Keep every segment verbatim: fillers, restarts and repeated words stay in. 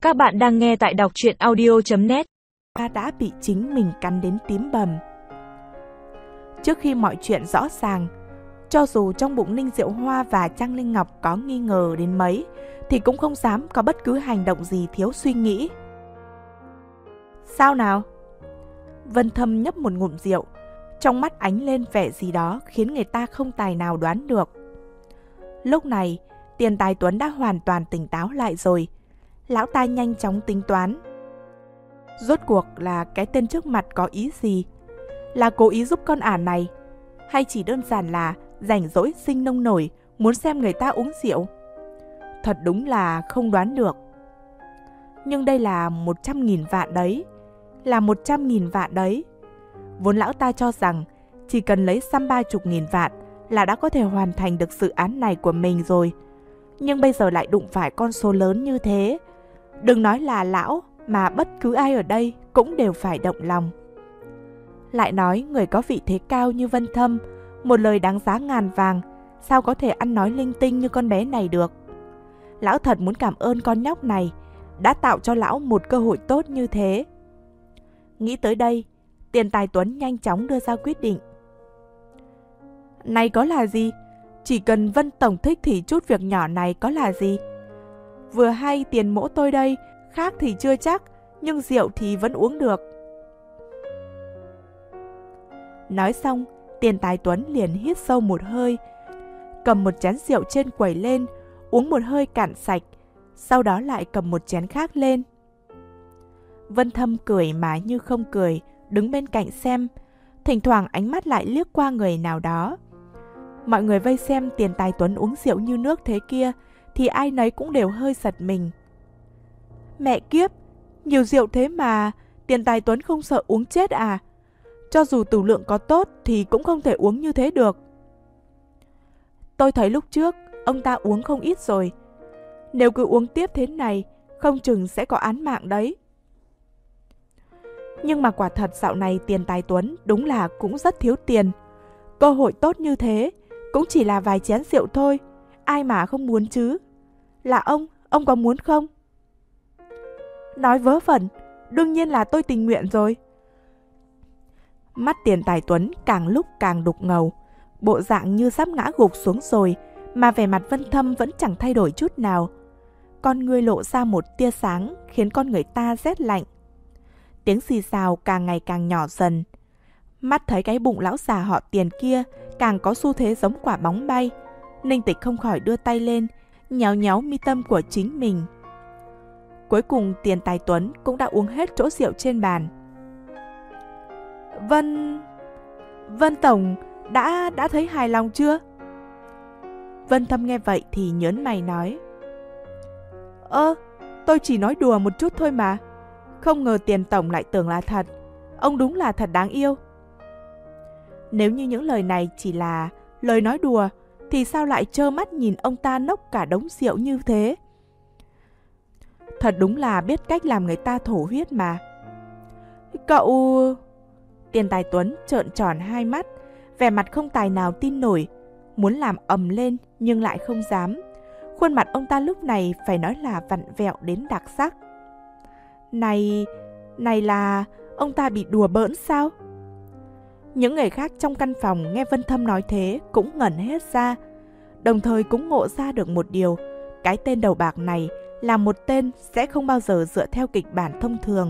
Các bạn đang nghe tại đọc truyện audio chấm net. Ta đã bị chính mình cắn đến tím bầm. Trước khi mọi chuyện rõ ràng, cho dù trong bụng Ninh Diệu Hoa và Trang Linh Ngọc có nghi ngờ đến mấy, thì cũng không dám có bất cứ hành động gì thiếu suy nghĩ. Sao nào? Vân Thâm nhấp một ngụm rượu, trong mắt ánh lên vẻ gì đó khiến người ta không tài nào đoán được. Lúc này, Tiền Tài Tuấn đã hoàn toàn tỉnh táo lại rồi. Lão ta nhanh chóng tính toán. Rốt cuộc là cái tên trước mặt có ý gì? Là cố ý giúp con ả này? Hay chỉ đơn giản là rảnh rỗi sinh nông nổi, muốn xem người ta uống rượu? Thật đúng là không đoán được. Nhưng đây là một trăm nghìn vạn đấy. Là một trăm nghìn vạn đấy. Vốn lão ta cho rằng chỉ cần lấy xăm ba chục nghìn vạn là đã có thể hoàn thành được dự án này của mình rồi. Nhưng bây giờ lại đụng phải con số lớn như thế. Đừng nói là lão, mà bất cứ ai ở đây cũng đều phải động lòng. Lại nói người có vị thế cao như Vân Thâm, một lời đáng giá ngàn vàng, sao có thể ăn nói linh tinh như con bé này được. Lão thật muốn cảm ơn con nhóc này, đã tạo cho lão một cơ hội tốt như thế. Nghĩ tới đây, Tiền Tài Tuấn nhanh chóng đưa ra quyết định. Này có là gì? Chỉ cần Vân Tổng thích thì chút việc nhỏ này có là gì? Vừa hay tiền mỗ tôi đây, khác thì chưa chắc, nhưng rượu thì vẫn uống được. Nói xong, Tiền Tài Tuấn liền hít sâu một hơi, cầm một chén rượu trên quầy lên, uống một hơi cạn sạch, sau đó lại cầm một chén khác lên. Vân Thâm cười mà như không cười, đứng bên cạnh xem, thỉnh thoảng ánh mắt lại liếc qua người nào đó. Mọi người vây xem Tiền Tài Tuấn uống rượu như nước thế kia, thì ai nấy cũng đều hơi giật mình. Mẹ kiếp, nhiều rượu thế mà Tiền Tài Tuấn không sợ uống chết à? Cho dù tửu lượng có tốt thì cũng không thể uống như thế được. Tôi thấy lúc trước ông ta uống không ít rồi. Nếu cứ uống tiếp thế này, không chừng sẽ có án mạng đấy. Nhưng mà quả thật dạo này Tiền Tài Tuấn đúng là cũng rất thiếu tiền. Cơ hội tốt như thế, cũng chỉ là vài chén rượu thôi, ai mà không muốn chứ. Là ông, ông có muốn không? Nói vớ vẩn, đương nhiên là tôi tình nguyện rồi. Mắt Tiền Tài Tuấn càng lúc càng đục ngầu, bộ dạng như sắp ngã gục xuống rồi, mà vẻ mặt Vân Thâm vẫn chẳng thay đổi chút nào. Con ngươi lộ ra một tia sáng khiến con người ta rét lạnh. Tiếng xì xào càng ngày càng nhỏ dần. Mắt thấy cái bụng lão già họ Tiền kia càng có xu thế giống quả bóng bay, Ninh Tịch không khỏi đưa tay lên, nhéo nhéo mi tâm của chính mình. Cuối cùng Tiền Tài Tuấn cũng đã uống hết chỗ rượu trên bàn. Vân... Vân Tổng đã đã thấy hài lòng chưa? Vân Thâm nghe vậy thì nhớn mày nói. Ơ, tôi chỉ nói đùa một chút thôi mà. Không ngờ Tiền Tổng lại tưởng là thật. Ông đúng là thật đáng yêu. Nếu như những lời này chỉ là lời nói đùa, thì sao lại trơ mắt nhìn ông ta nốc cả đống rượu như thế? Thật đúng là biết cách làm người ta thổ huyết mà. Cậu... Tiền Tài Tuấn trợn tròn hai mắt, vẻ mặt không tài nào tin nổi, muốn làm ầm lên nhưng lại không dám. Khuôn mặt ông ta lúc này phải nói là vặn vẹo đến đặc sắc. Này, này là ông ta bị đùa bỡn sao? Những người khác trong căn phòng nghe Vân Thâm nói thế cũng ngẩn hết ra, đồng thời cũng ngộ ra được một điều, cái tên đầu bạc này là một tên sẽ không bao giờ dựa theo kịch bản thông thường.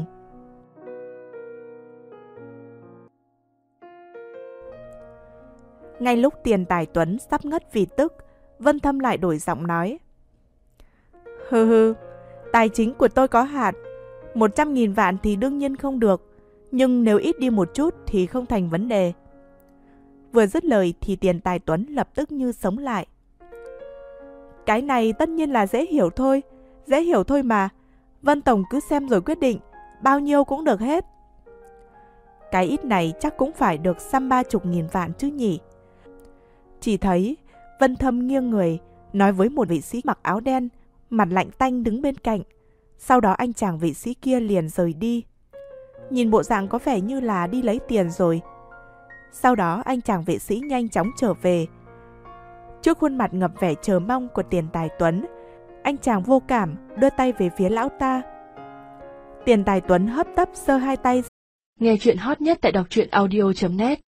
Ngay lúc Tiền Tài Tuấn sắp ngất vì tức, Vân Thâm lại đổi giọng nói. Hừ hừ, tài chính của tôi có hạn, một trăm nghìn vạn thì đương nhiên không được, nhưng nếu ít đi một chút thì không thành vấn đề. Vừa dứt lời thì Tiền Tài Tuấn lập tức như sống lại. Cái này tất nhiên là dễ hiểu thôi, dễ hiểu thôi mà. Vân Tổng cứ xem rồi quyết định, bao nhiêu cũng được hết. Cái ít này chắc cũng phải được xăm ba chục nghìn vạn chứ nhỉ. Chỉ thấy Vân Thâm nghiêng người, nói với một vị sĩ mặc áo đen, mặt lạnh tanh đứng bên cạnh. Sau đó anh chàng vị sĩ kia liền rời đi. Nhìn bộ dạng có vẻ như là đi lấy tiền rồi. Sau đó anh chàng vệ sĩ nhanh chóng trở về. Trước khuôn mặt ngập vẻ chờ mong của Tiền Tài Tuấn, anh chàng vô cảm đưa tay về phía lão ta. Tiền Tài Tuấn hấp tấp giơ hai tay. Nghe chuyện hot nhất tại đọc truyện audio chấm net